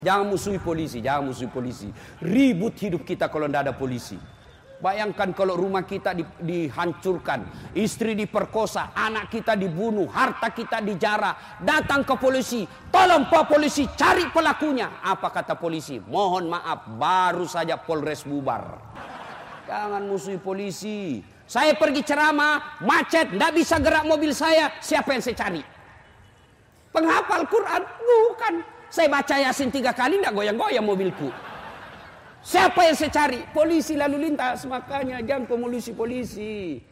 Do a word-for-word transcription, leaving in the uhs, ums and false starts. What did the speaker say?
Jangan musuhi polisi, jangan musuhi polisi. Ribut hidup kita kalau tidak ada polisi. Bayangkan kalau rumah kita di, dihancurkan, istri diperkosa, anak kita dibunuh, harta kita dijara. Datang ke polisi, tolong Pak Polisi cari pelakunya. Apa kata polisi? Mohon maaf, baru saja Polres bubar. Jangan musuhi polisi. Saya pergi ceramah, macet, tidak bisa gerak mobil saya. Siapa yang saya cari? Penghafal Quran? Bukan. Saya baca Yasin tiga kali, tidak goyang-goyang mobilku. Siapa yang saya cari? Polisi lalu lintas. Makanya jangan pemulusi polisi.